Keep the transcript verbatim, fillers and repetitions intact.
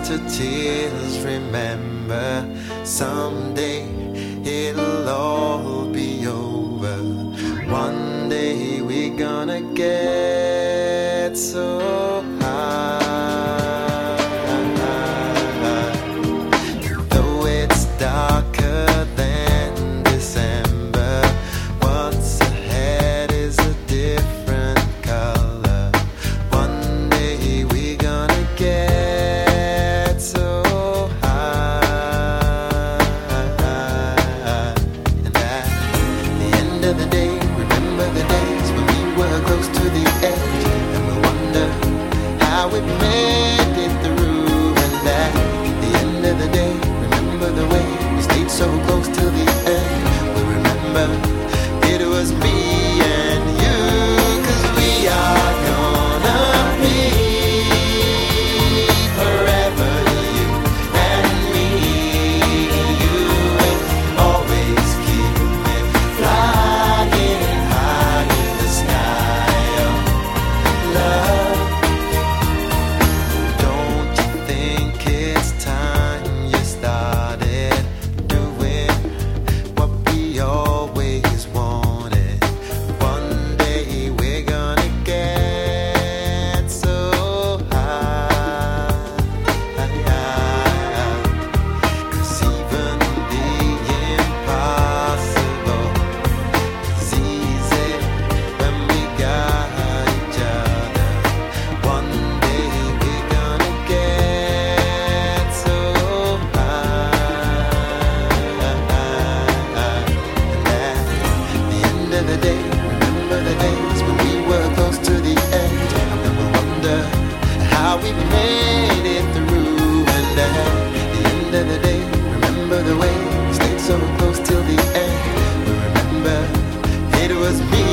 to tears. Remember, someday it'll all be over. One day we're gonna get so high. Though it's darker than December, what's ahead is a different color. One day we're gonna get so high. And at the end of the day, remember the days when we were close to the edge, and we wonder how we made it through. And at the end of the day, remember the way we stayed so close till the end. We remember it was me and you, 'cause we are gonna be forever, you and me. You will always keep me flying high in the sky of love. Don't you think it's time you started doing what we always wanted? One day we're gonna get so high. 'Cause even the impossible is easy when we got each other. One day we're gonna get so high. And at the end of the day, remember the days when we were close to the edge, and then we'll wonder how we made it through. And at the end of the day, remember the way we stayed so close till the end. We remember it was me